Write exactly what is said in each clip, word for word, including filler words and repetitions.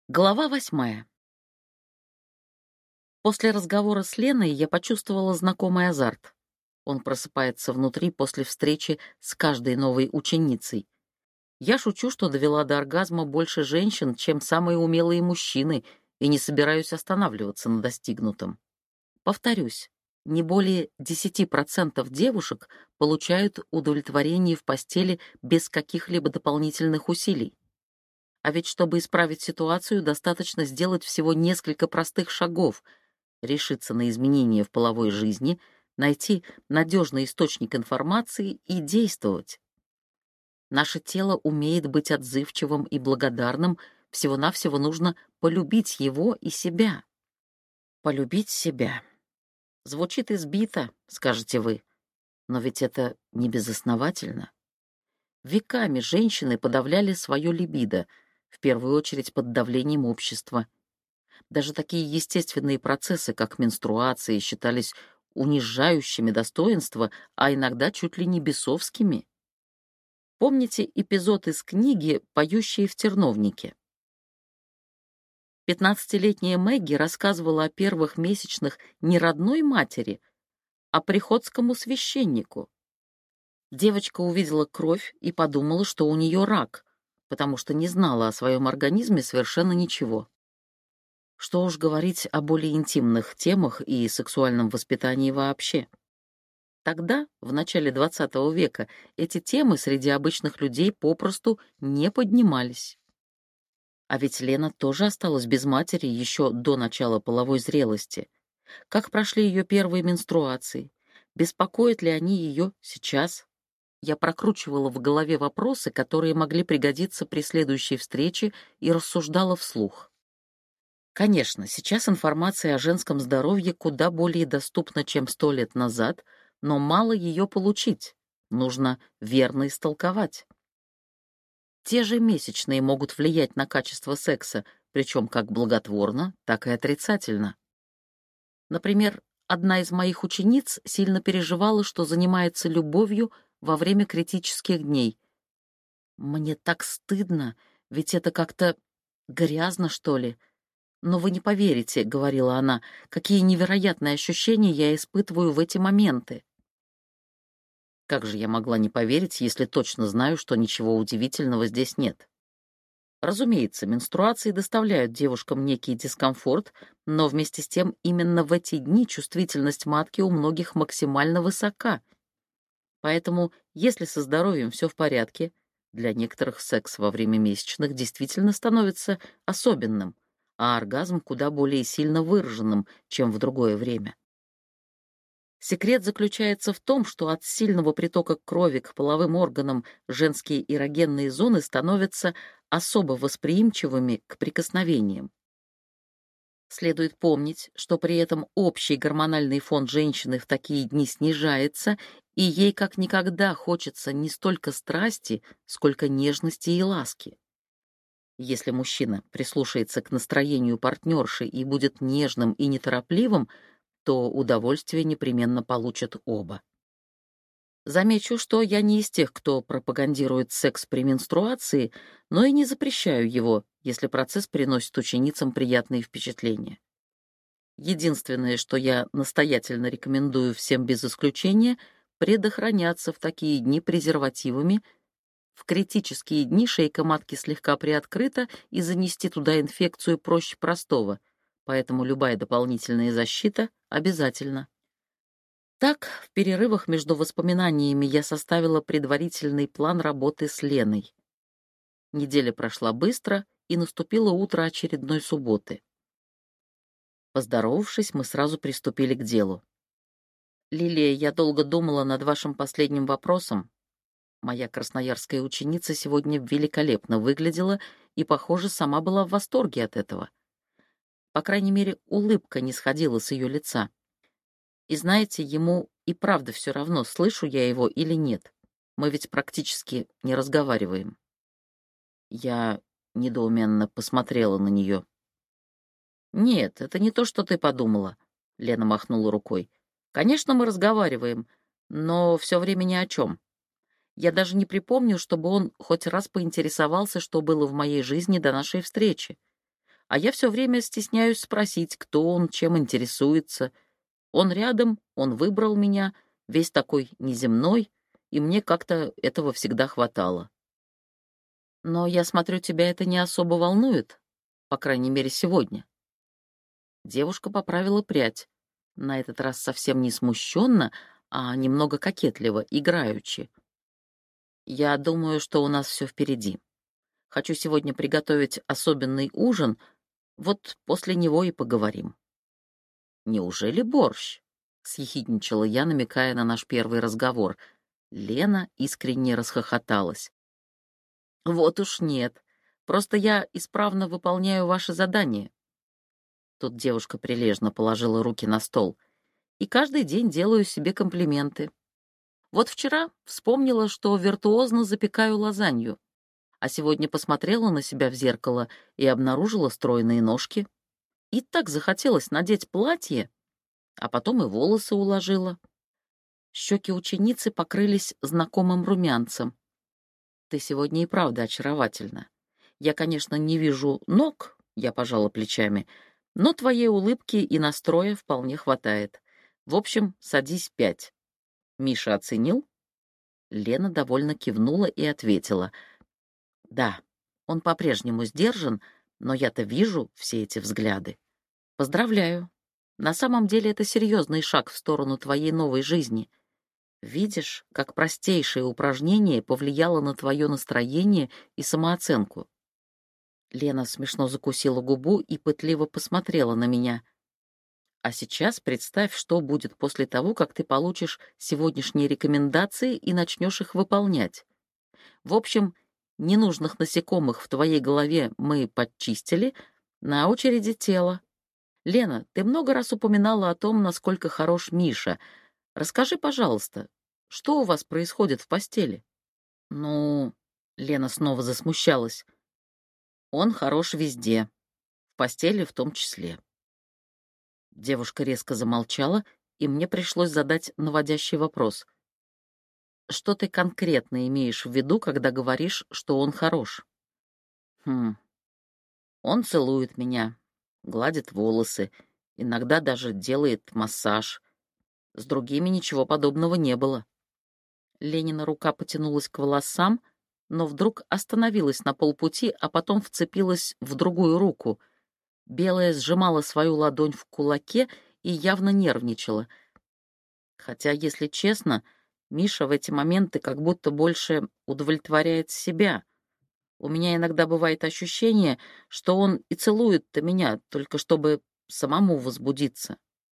Глава восьмая. После разговора с Леной я почувствовала знакомый азарт. Он просыпается внутри после встречи с каждой новой ученицей. Я шучу, что довела до оргазма больше женщин, чем самые умелые мужчины, и не собираюсь останавливаться на достигнутом. Повторюсь, не более десяти процентов девушек получают удовлетворение в постели без каких-либо дополнительных усилий. А ведь чтобы исправить ситуацию, достаточно сделать всего несколько простых шагов, решиться на изменения в половой жизни, найти надежный источник информации и действовать. Наше тело умеет быть отзывчивым и благодарным, всего-навсего нужно полюбить его и себя. Полюбить себя. Звучит избито, скажете вы, но ведь это не безосновательно. Веками женщины подавляли свое либидо, в первую очередь под давлением общества. Даже такие естественные процессы, как менструации, считались унижающими достоинства, а иногда чуть ли не бесовскими. Помните эпизод из книги «Поющие в терновнике»? Пятнадцатилетняя Мэгги рассказывала о первых месячных не родной матери, а приходскому священнику. Девочка увидела кровь и подумала, что у нее рак, потому что не знала о своем организме совершенно ничего. Что уж говорить о более интимных темах и сексуальном воспитании вообще. Тогда, в начале двадцатого века, эти темы среди обычных людей попросту не поднимались. А ведь Лена тоже осталась без матери еще до начала половой зрелости. Как прошли ее первые менструации? Беспокоят ли они ее сейчас? Я прокручивала в голове вопросы, которые могли пригодиться при следующей встрече, и рассуждала вслух. Конечно, сейчас информация о женском здоровье куда более доступна, чем сто лет назад, но мало ее получить. Нужно верно истолковать. Те же месячные могут влиять на качество секса, причем как благотворно, так и отрицательно. Например, одна из моих учениц сильно переживала, что занимается любовью во время критических дней. «Мне так стыдно, ведь это как-то грязно, что ли. Но вы не поверите», — говорила она, — «какие невероятные ощущения я испытываю в эти моменты». Как же я могла не поверить, если точно знаю, что ничего удивительного здесь нет? Разумеется, менструации доставляют девушкам некий дискомфорт, но вместе с тем именно в эти дни чувствительность матки у многих максимально высока. Поэтому, если со здоровьем все в порядке, для некоторых секс во время месячных действительно становится особенным, а оргазм куда более сильно выраженным, чем в другое время. Секрет заключается в том, что от сильного притока крови к половым органам женские эрогенные зоны становятся особо восприимчивыми к прикосновениям. Следует помнить, что при этом общий гормональный фон женщины в такие дни снижается, и ей как никогда хочется не столько страсти, сколько нежности и ласки. Если мужчина прислушается к настроению партнерши и будет нежным и неторопливым, то удовольствие непременно получат оба. Замечу, что я не из тех, кто пропагандирует секс при менструации, но и не запрещаю его, если процесс приносит ученицам приятные впечатления. Единственное, что я настоятельно рекомендую всем без исключения, предохраняться в такие дни презервативами. В критические дни шейка матки слегка приоткрыта, и занести туда инфекцию проще простого, поэтому любая дополнительная защита обязательна. Так, в перерывах между воспоминаниями я составила предварительный план работы с Леной. Неделя прошла быстро, и наступило утро очередной субботы. Поздоровавшись, мы сразу приступили к делу. «Лилия, я долго думала над вашим последним вопросом. Моя красноярская ученица сегодня великолепно выглядела и, похоже, сама была в восторге от этого. По крайней мере, улыбка не сходила с ее лица. И знаете, ему и правда все равно, слышу я его или нет. Мы ведь практически не разговариваем». Я недоуменно посмотрела на нее. «Нет, это не то, что ты подумала», — Лена махнула рукой. «Конечно, мы разговариваем, но все время ни о чем. Я даже не припомню, чтобы он хоть раз поинтересовался, что было в моей жизни до нашей встречи. А я все время стесняюсь спросить, кто он, чем интересуется. Он рядом, он выбрал меня, весь такой неземной, и мне как-то этого всегда хватало. Но я смотрю, тебя это не особо волнует, по крайней мере, сегодня. Девушка поправила прядь, на этот раз совсем не смущенно, а немного кокетливо, играючи. Я думаю, что у нас все впереди. Хочу сегодня приготовить особенный ужин, вот после него и поговорим. Неужели борщ? Съехидничала я, намекая на наш первый разговор. Лена искренне расхохоталась. Вот уж нет. Просто я исправно выполняю ваши задания. Тут девушка прилежно положила руки на стол. И каждый день делаю себе комплименты. Вот вчера вспомнила, что виртуозно запекаю лазанью, а сегодня посмотрела на себя в зеркало и обнаружила стройные ножки. И так захотелось надеть платье, а потом и волосы уложила. Щеки ученицы покрылись знакомым румянцем. Ты сегодня и правда очаровательна. Я, конечно, не вижу ног, я пожала плечами, но твоей улыбки и настроя вполне хватает. В общем, садись пять. Миша оценил? Лена довольно кивнула и ответила. Да, он по-прежнему сдержан, но я-то вижу все эти взгляды. Поздравляю. На самом деле это серьезный шаг в сторону твоей новой жизни. Видишь, как простейшее упражнение повлияло на твое настроение и самооценку. Лена смешно закусила губу и пытливо посмотрела на меня. А сейчас представь, что будет после того, как ты получишь сегодняшние рекомендации и начнешь их выполнять. В общем, ненужных насекомых в твоей голове мы подчистили, на очереди тело. Лена, ты много раз упоминала о том, насколько хорош Миша. Расскажи, пожалуйста, что у вас происходит в постели? Ну, Лена снова засмущалась. Он хорош везде, в постели в том числе. Девушка резко замолчала, и мне пришлось задать наводящий вопрос. Что ты конкретно имеешь в виду, когда говоришь, что он хорош? Хм. Он целует меня, гладит волосы, иногда даже делает массаж. С другими ничего подобного не было. Ленина рука потянулась к волосам, но вдруг остановилась на полпути, а потом вцепилась в другую руку. Белая сжимала свою ладонь в кулаке и явно нервничала. Хотя, если честно, Миша в эти моменты как будто больше удовлетворяет себя. У меня иногда бывает ощущение, что он и целует-то меня, только чтобы самому возбудиться.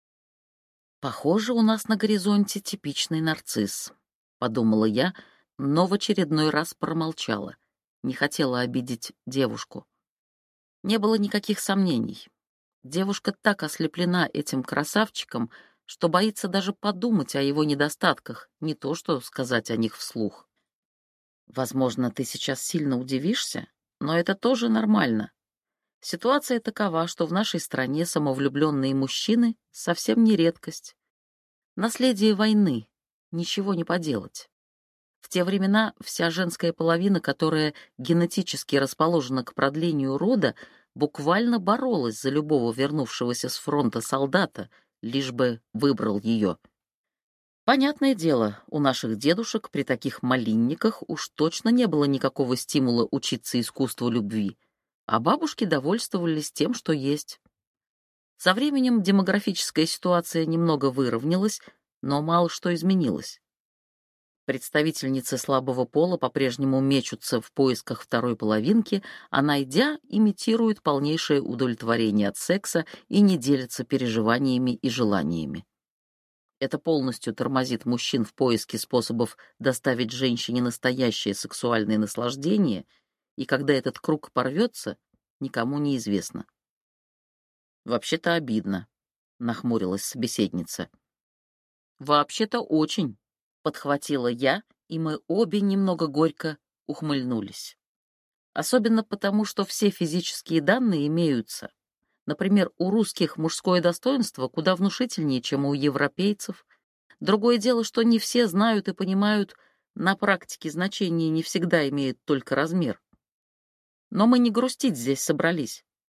Похоже, у нас на горизонте типичный нарцисс, подумала я, но в очередной раз промолчала. Не хотела обидеть девушку. Не было никаких сомнений. Девушка так ослеплена этим красавчиком, что боится даже подумать о его недостатках, не то что сказать о них вслух. Возможно, ты сейчас сильно удивишься, но это тоже нормально. Ситуация такова, что в нашей стране самовлюбленные мужчины совсем не редкость. Наследие войны, ничего не поделать. В те времена вся женская половина, которая генетически расположена к продлению рода, буквально боролась за любого вернувшегося с фронта солдата, лишь бы выбрал ее. Понятное дело, у наших дедушек при таких малинниках уж точно не было никакого стимула учиться искусству любви, а бабушки довольствовались тем, что есть. Со временем демографическая ситуация немного выровнялась, но мало что изменилось. Представительницы слабого пола по-прежнему мечутся в поисках второй половинки, а найдя, имитируют полнейшее удовлетворение от секса и не делятся переживаниями и желаниями. Это полностью тормозит мужчин в поиске способов доставить женщине настоящее сексуальное наслаждение, и когда этот круг порвется, никому не известно. «Вообще-то обидно», — нахмурилась собеседница. «Вообще-то очень», — подхватила я, и мы обе немного горько ухмыльнулись. Особенно потому, что все физические данные имеются. Например, у русских мужское достоинство куда внушительнее, чем у европейцев. Другое дело, что не все знают и понимают, на практике значение не всегда имеет только размер. Но мы не грустить здесь собрались.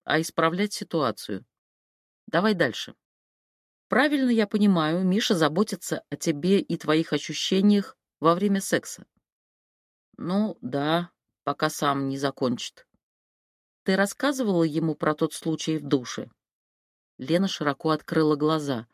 а исправлять ситуацию. Давай дальше. Правильно я понимаю, Миша заботится о тебе и твоих ощущениях во время секса? Ну, да, пока сам не закончит. Ты рассказывала ему про тот случай в душе? Лена широко открыла глаза.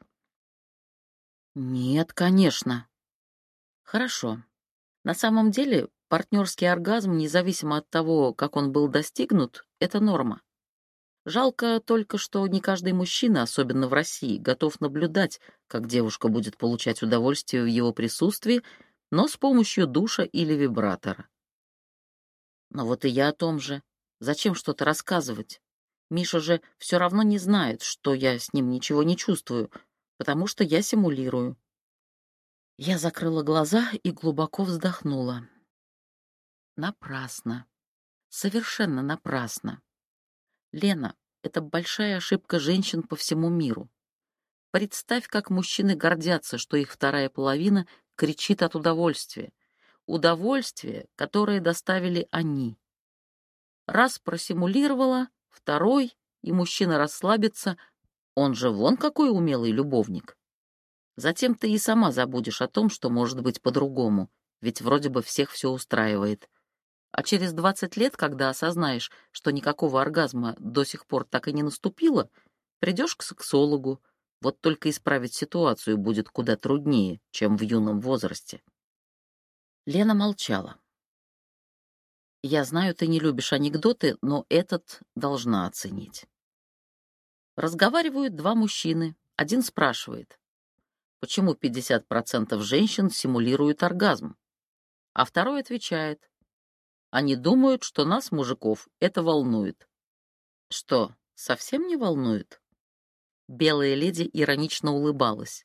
Нет, конечно. Хорошо. На самом деле, партнерский оргазм, независимо от того, как он был достигнут, это норма. Жалко только, что не каждый мужчина, особенно в России, готов наблюдать, как девушка будет получать удовольствие в его присутствии, но с помощью душа или вибратора. Но вот и я о том же. Зачем что-то рассказывать? Миша же все равно не знает, что я с ним ничего не чувствую, потому что я симулирую. Я закрыла глаза и глубоко вздохнула. Напрасно. Совершенно напрасно. Лена, это большая ошибка женщин по всему миру. Представь, как мужчины гордятся, что их вторая половина кричит от удовольствия. Удовольствие, которое доставили они. Раз просимулировала, второй, и мужчина расслабится, он же вон какой умелый любовник. Затем ты и сама забудешь о том, что может быть по-другому, ведь вроде бы всех все устраивает. А через двадцать лет, когда осознаешь, что никакого оргазма до сих пор так и не наступило, придешь к сексологу, вот только исправить ситуацию будет куда труднее, чем в юном возрасте. Лена молчала. Я знаю, ты не любишь анекдоты, но этот должна оценить. Разговаривают два мужчины. Один спрашивает, почему пятьдесят процентов женщин симулируют оргазм? А второй отвечает, они думают, что нас, мужиков, это волнует. Что, совсем не волнует? Белая леди иронично улыбалась.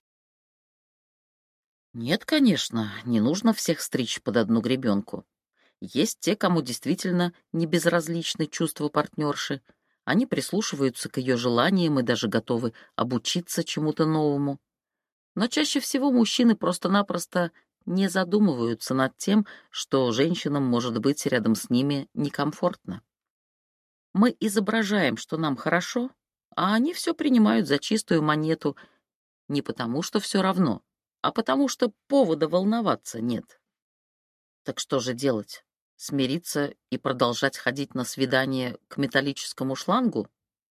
Нет, конечно, не нужно всех стричь под одну гребенку. Есть те, кому действительно не безразличны чувства партнерши. Они прислушиваются к ее желаниям и даже готовы обучиться чему-то новому. Но чаще всего мужчины просто-напросто не задумываются над тем, что женщинам может быть рядом с ними некомфортно. Мы изображаем, что нам хорошо, а они все принимают за чистую монету не потому, что все равно, а потому что повода волноваться нет. Так что же делать? Смириться и продолжать ходить на свидание к металлическому шлангу?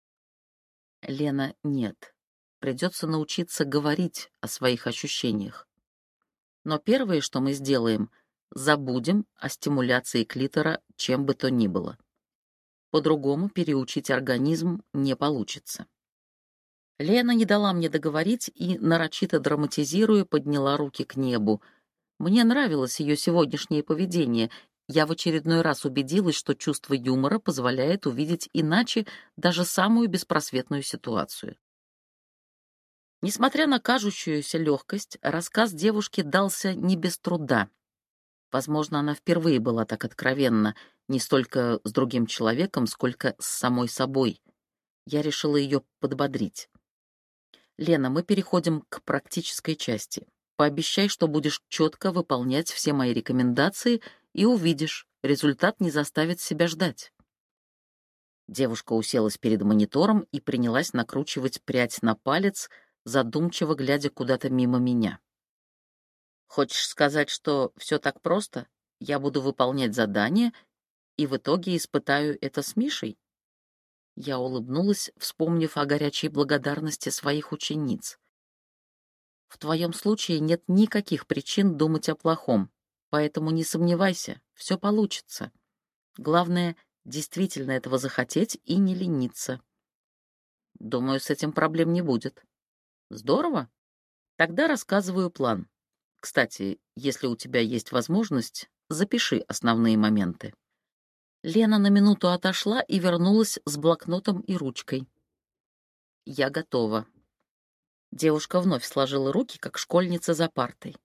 Лена, нет. Придется научиться говорить о своих ощущениях. Но первое, что мы сделаем, забудем о стимуляции клитора чем бы то ни было. По-другому переучить организм не получится. Лена не дала мне договорить и, нарочито драматизируя, подняла руки к небу. Мне нравилось ее сегодняшнее поведение. Я в очередной раз убедилась, что чувство юмора позволяет увидеть иначе даже самую беспросветную ситуацию. Несмотря на кажущуюся легкость, рассказ девушки дался не без труда. Возможно, она впервые была так откровенна, не столько с другим человеком, сколько с самой собой. Я решила ее подбодрить. «Лена, мы переходим к практической части. Пообещай, что будешь четко выполнять все мои рекомендации, и увидишь, результат не заставит себя ждать». Девушка уселась перед монитором и принялась накручивать прядь на палец, задумчиво глядя куда-то мимо меня. «Хочешь сказать, что все так просто? Я буду выполнять задание, и в итоге испытаю это с Мишей?» Я улыбнулась, вспомнив о горячей благодарности своих учениц. «В твоем случае нет никаких причин думать о плохом, поэтому не сомневайся, все получится. Главное, действительно этого захотеть и не лениться. Думаю, с этим проблем не будет. Здорово? Тогда рассказываю план. Кстати, если у тебя есть возможность, запиши основные моменты». Лена на минуту отошла и вернулась с блокнотом и ручкой. «Я готова». Девушка вновь сложила руки, как школьница за партой.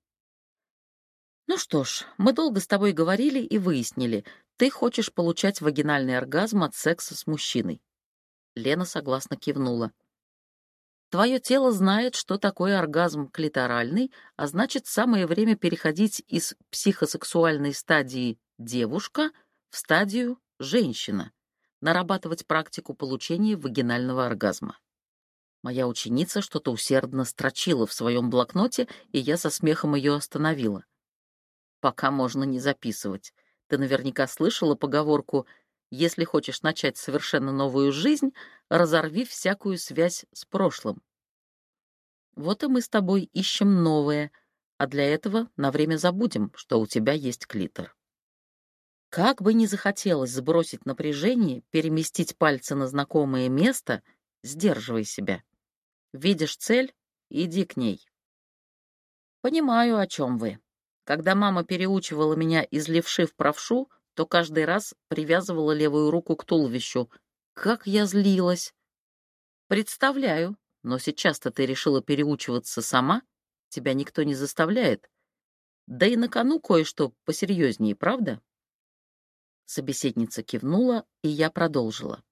«Ну что ж, мы долго с тобой говорили и выяснили, ты хочешь получать вагинальный оргазм от секса с мужчиной». Лена согласно кивнула. «Твое тело знает, что такое оргазм клиторальный, а значит, самое время переходить из психосексуальной стадии «девушка» в стадию «женщина». нарабатывать практику получения вагинального оргазма. Моя ученица что-то усердно строчила в своем блокноте, и я со смехом ее остановила. Пока можно не записывать. Ты наверняка слышала поговорку: «Если хочешь начать совершенно новую жизнь, разорви всякую связь с прошлым». Вот и мы с тобой ищем новое, а для этого на время забудем, что у тебя есть клитор. Как бы ни захотелось сбросить напряжение, переместить пальцы на знакомое место, сдерживай себя. Видишь цель — иди к ней. Понимаю, о чем вы. Когда мама переучивала меня из левши в правшу, то каждый раз привязывала левую руку к туловищу. Как я злилась! Представляю, но сейчас-то ты решила переучиваться сама, тебя никто не заставляет. Да и на кону кое-что посерьезнее, правда? Собеседница кивнула, и я продолжила.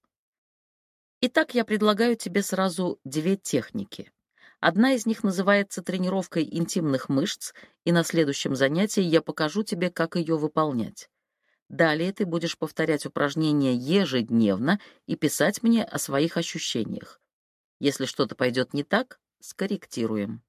Итак, я предлагаю тебе сразу две техники. Одна из них называется тренировкой интимных мышц, и на следующем занятии я покажу тебе, как ее выполнять. Далее ты будешь повторять упражнения ежедневно и писать мне о своих ощущениях. Если что-то пойдет не так, скорректируем.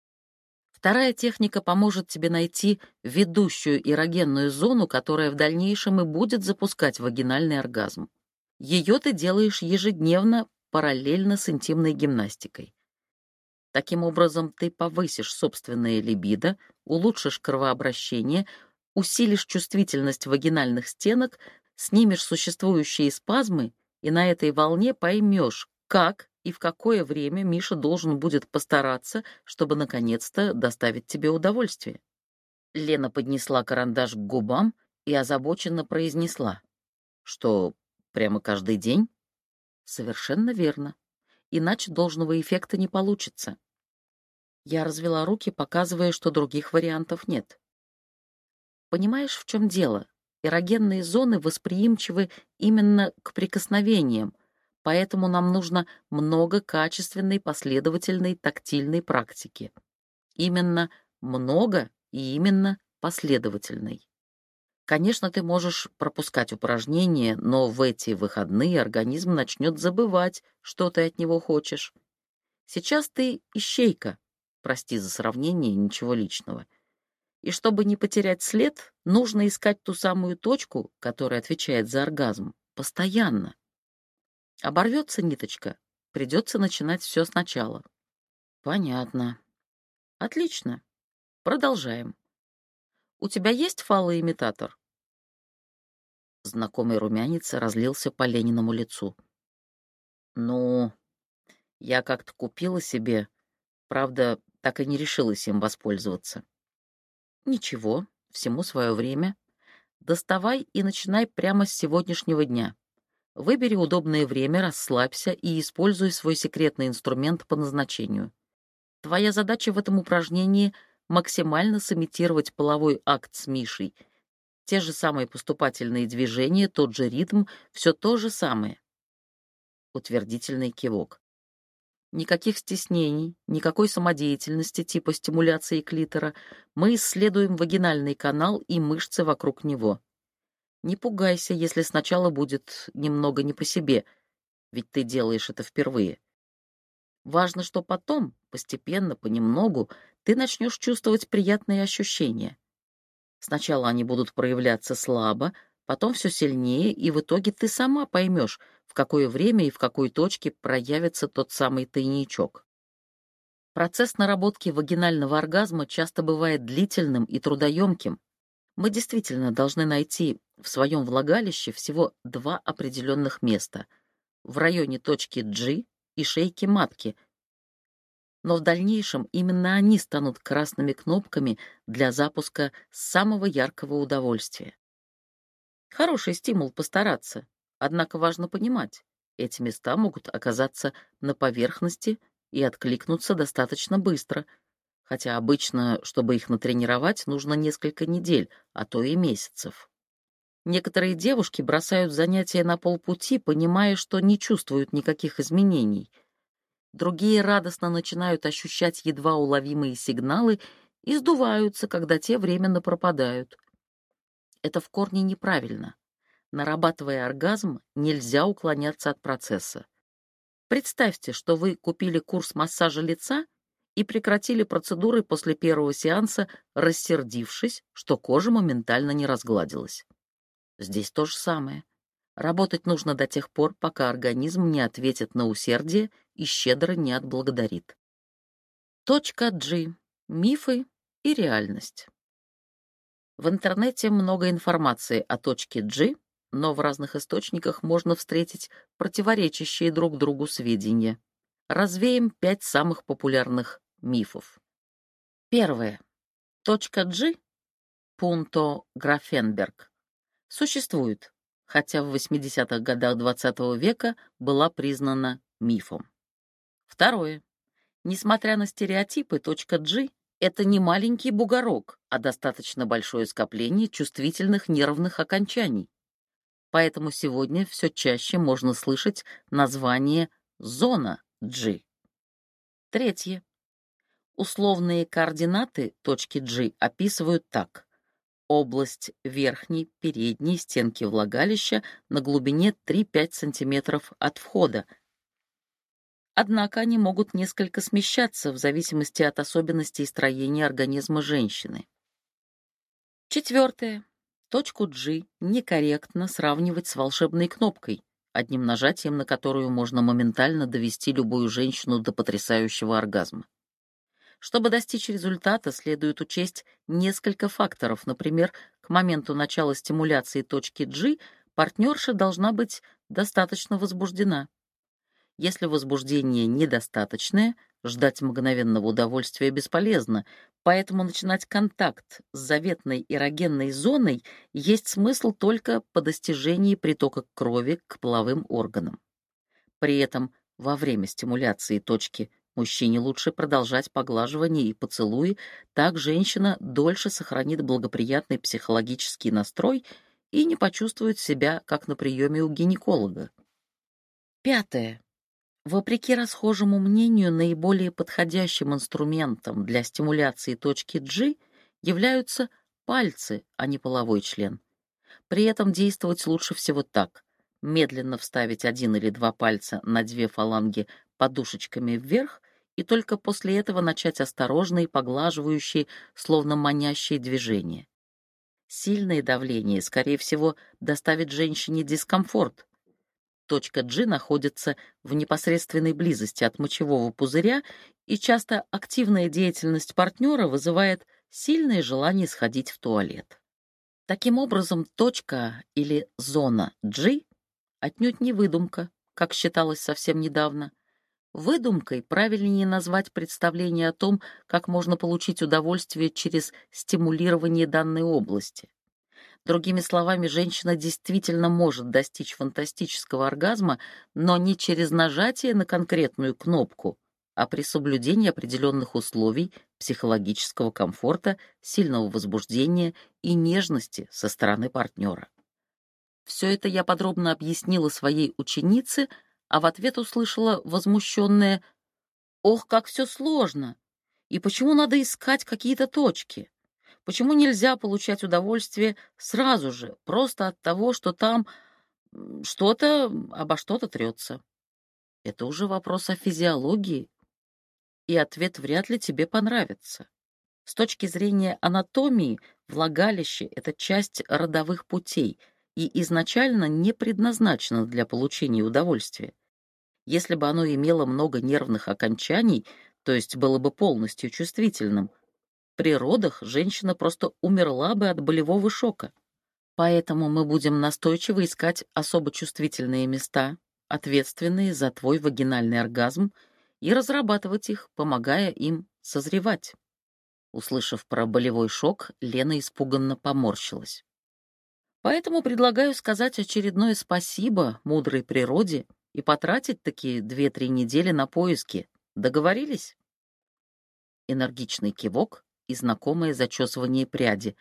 Вторая техника поможет тебе найти ведущую эрогенную зону, которая в дальнейшем и будет запускать вагинальный оргазм. Ее ты делаешь ежедневно, параллельно с интимной гимнастикой. Таким образом, ты повысишь собственное либидо, улучшишь кровообращение, усилишь чувствительность вагинальных стенок, снимешь существующие спазмы, и на этой волне поймешь, как и в какое время Миша должен будет постараться, чтобы наконец-то доставить тебе удовольствие. Лена поднесла карандаш к губам и озабоченно произнесла, что прямо каждый день? Совершенно верно. Иначе должного эффекта не получится. Я развела руки, показывая, что других вариантов нет. Понимаешь, в чем дело? Эрогенные зоны восприимчивы именно к прикосновениям, поэтому нам нужно много качественной, последовательной тактильной практики. Именно много и именно последовательной. Конечно, ты можешь пропускать упражнения, но в эти выходные организм начнет забывать, что ты от него хочешь. Сейчас ты ищейка, прости за сравнение, ничего личного. И чтобы не потерять след, нужно искать ту самую точку, которая отвечает за оргазм, постоянно. Оборвется ниточка, придется начинать все сначала. Понятно. Отлично. Продолжаем. У тебя есть фалоимитатор? Знакомый румянец разлился по Лениному лицу. Ну, я как-то купила себе, правда, так и не решилась им воспользоваться. Ничего, всему свое время. Доставай и начинай прямо с сегодняшнего дня. Выбери удобное время, расслабься и используй свой секретный инструмент по назначению. Твоя задача в этом упражнении — максимально сымитировать половой акт с Мишей. Те же самые поступательные движения, тот же ритм, все то же самое. Утвердительный кивок. Никаких стеснений, никакой самодеятельности типа стимуляции клитора. Мы исследуем вагинальный канал и мышцы вокруг него. Не пугайся, если сначала будет немного не по себе, ведь ты делаешь это впервые. Важно, что потом, постепенно, понемногу, ты начнешь чувствовать приятные ощущения. Сначала они будут проявляться слабо, потом все сильнее, и в итоге ты сама поймешь, в какое время и в какой точке проявится тот самый тайничок. Процесс наработки вагинального оргазма часто бывает длительным и трудоемким. Мы действительно должны найти в своем влагалище всего два определенных места — в районе точки G и шейки матки, но в дальнейшем именно они станут красными кнопками для запуска самого яркого удовольствия. Хороший стимул постараться, однако важно понимать, эти места могут оказаться на поверхности и откликнуться достаточно быстро, хотя обычно, чтобы их натренировать, нужно несколько недель, а то и месяцев. Некоторые девушки бросают занятия на полпути, понимая, что не чувствуют никаких изменений. Другие радостно начинают ощущать едва уловимые сигналы и сдуваются, когда те временно пропадают. Это в корне неправильно. Нарабатывая оргазм, нельзя уклоняться от процесса. Представьте, что вы купили курс массажа лица и прекратили процедуры после первого сеанса, рассердившись, что кожа моментально не разгладилась. Здесь то же самое. Работать нужно до тех пор, пока организм не ответит на усердие и щедро не отблагодарит. Точка G. Мифы и реальность. В интернете много информации о точке G, но в разных источниках можно встретить противоречащие друг другу сведения. Развеем пять самых популярных мифов. Первое. Точка G, Пунто Графенберг, существует, хотя в восьмидесятых годах двадцатого века была признана мифом. Второе. Несмотря на стереотипы, точка G — это не маленький бугорок, а достаточно большое скопление чувствительных нервных окончаний. Поэтому сегодня все чаще можно слышать название «зона G». Третье. Условные координаты точки G описывают так: область верхней, передней стенки влагалища на глубине три-пять сантиметров от входа. Однако они могут несколько смещаться в зависимости от особенностей строения организма женщины. Четвертое. Точку G некорректно сравнивать с волшебной кнопкой, одним нажатием на которую можно моментально довести любую женщину до потрясающего оргазма. Чтобы достичь результата, следует учесть несколько факторов. Например, к моменту начала стимуляции точки G партнерша должна быть достаточно возбуждена. Если возбуждение недостаточное, ждать мгновенного удовольствия бесполезно, поэтому начинать контакт с заветной эрогенной зоной есть смысл только по достижении притока крови к половым органам. При этом во время стимуляции точки мужчине лучше продолжать поглаживание и поцелуи, так женщина дольше сохранит благоприятный психологический настрой и не почувствует себя, как на приеме у гинеколога. Пятое. Вопреки расхожему мнению, наиболее подходящим инструментом для стимуляции точки G являются пальцы, а не половой член. При этом действовать лучше всего так: медленно вставить один или два пальца на две фаланги подушечками вверх и только после этого начать осторожные, поглаживающие, словно манящие движения. Сильное давление, скорее всего, доставит женщине дискомфорт. Точка G находится в непосредственной близости от мочевого пузыря, и часто активная деятельность партнера вызывает сильное желание сходить в туалет. Таким образом, точка или зона G отнюдь не выдумка, как считалось совсем недавно. Выдумкой правильнее назвать представление о том, как можно получить удовольствие через стимулирование данной области. Другими словами, женщина действительно может достичь фантастического оргазма, но не через нажатие на конкретную кнопку, а при соблюдении определенных условий психологического комфорта, сильного возбуждения и нежности со стороны партнера. Все это я подробно объяснила своей ученице, а в ответ услышала возмущенное: «Ох, как все сложно! И почему надо искать какие-то точки? Почему нельзя получать удовольствие сразу же, просто от того, что там м, что-то обо что-то трется?» Это уже вопрос о физиологии, и ответ вряд ли тебе понравится. С точки зрения анатомии, влагалище — это часть родовых путей и изначально не предназначено для получения удовольствия. Если бы оно имело много нервных окончаний, то есть было бы полностью чувствительным, при родах женщина просто умерла бы от болевого шока. Поэтому мы будем настойчиво искать особо чувствительные места, ответственные за твой вагинальный оргазм, и разрабатывать их, помогая им созревать. Услышав про болевой шок, Лена испуганно поморщилась. Поэтому предлагаю сказать очередное спасибо мудрой природе и потратить такие две-три недели на поиски. Договорились? Энергичный кивок и знакомое зачесывание пряди.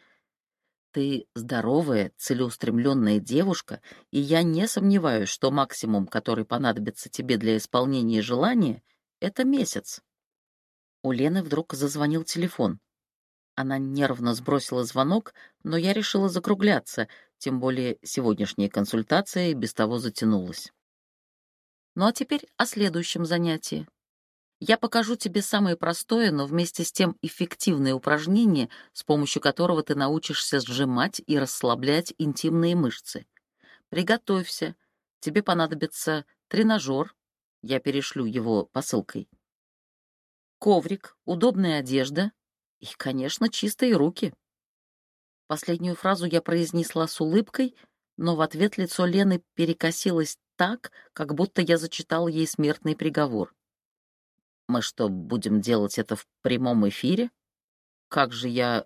Ты здоровая, целеустремленная девушка, и я не сомневаюсь, что максимум, который понадобится тебе для исполнения желания, — это месяц. У Лены вдруг зазвонил телефон. Она нервно сбросила звонок, но я решила закругляться. Тем более сегодняшняя консультация и без того затянулась. Ну а теперь о следующем занятии. Я покажу тебе самое простое, но вместе с тем эффективное упражнение, с помощью которого ты научишься сжимать и расслаблять интимные мышцы. Приготовься. Тебе понадобится тренажер. Я перешлю его посылкой. Коврик, удобная одежда и, конечно, чистые руки. Последнюю фразу я произнесла с улыбкой, но в ответ лицо Лены перекосилось так, как будто я зачитал ей смертный приговор. Мы что, будем делать это в прямом эфире? Как же я...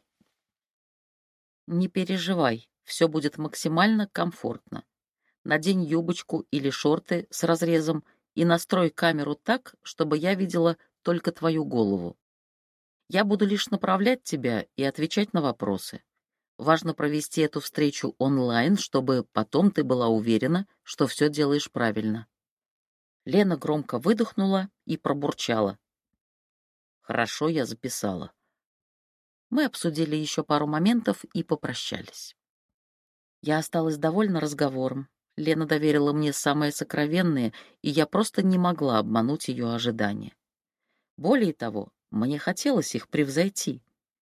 Не переживай, все будет максимально комфортно. Надень юбочку или шорты с разрезом и настрой камеру так, чтобы я видела только твою голову. Я буду лишь направлять тебя и отвечать на вопросы. Важно провести эту встречу онлайн, чтобы потом ты была уверена, что все делаешь правильно. Лена громко выдохнула и пробурчала. Хорошо, я записала. Мы обсудили еще пару моментов и попрощались. Я осталась довольна разговором. Лена доверила мне самое сокровенное, и я просто не могла обмануть ее ожидания. Более того, мне хотелось их превзойти.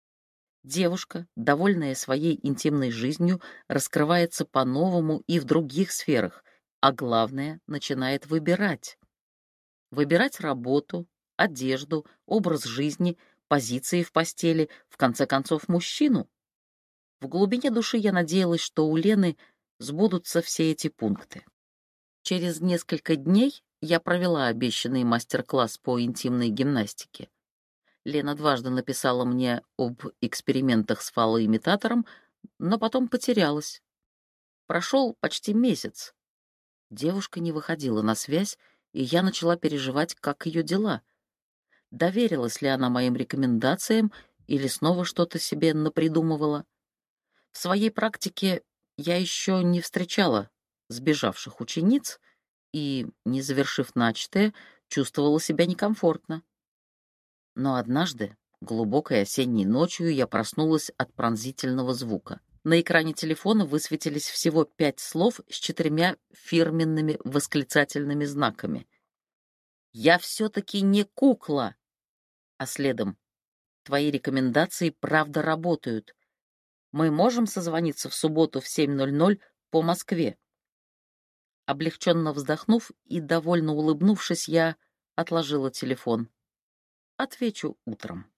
Девушка, довольная своей интимной жизнью, раскрывается по-новому и в других сферах, а главное, начинает выбирать. Выбирать работу, одежду, образ жизни, позиции в постели, в конце концов, мужчину. В глубине души я надеялась, что у Лены сбудутся все эти пункты. Через несколько дней я провела обещанный мастер-класс по интимной гимнастике. Лена дважды написала мне об экспериментах с фалоимитатором, но потом потерялась. Прошел почти месяц. Девушка не выходила на связь, и я начала переживать, как ее дела. Доверилась ли она моим рекомендациям или снова что-то себе напридумывала. В своей практике я еще не встречала сбежавших учениц и, не завершив начатое, чувствовала себя некомфортно. Но однажды, глубокой осенней ночью, я проснулась от пронзительного звука. На экране телефона высветились всего пять слов с четырьмя фирменными восклицательными знаками. «Я все-таки не кукла!» А следом: «Твои рекомендации правда работают. Мы можем созвониться в субботу в семь ноль ноль по Москве?» Облегченно вздохнув и довольно улыбнувшись, я отложила телефон. Отвечу утром.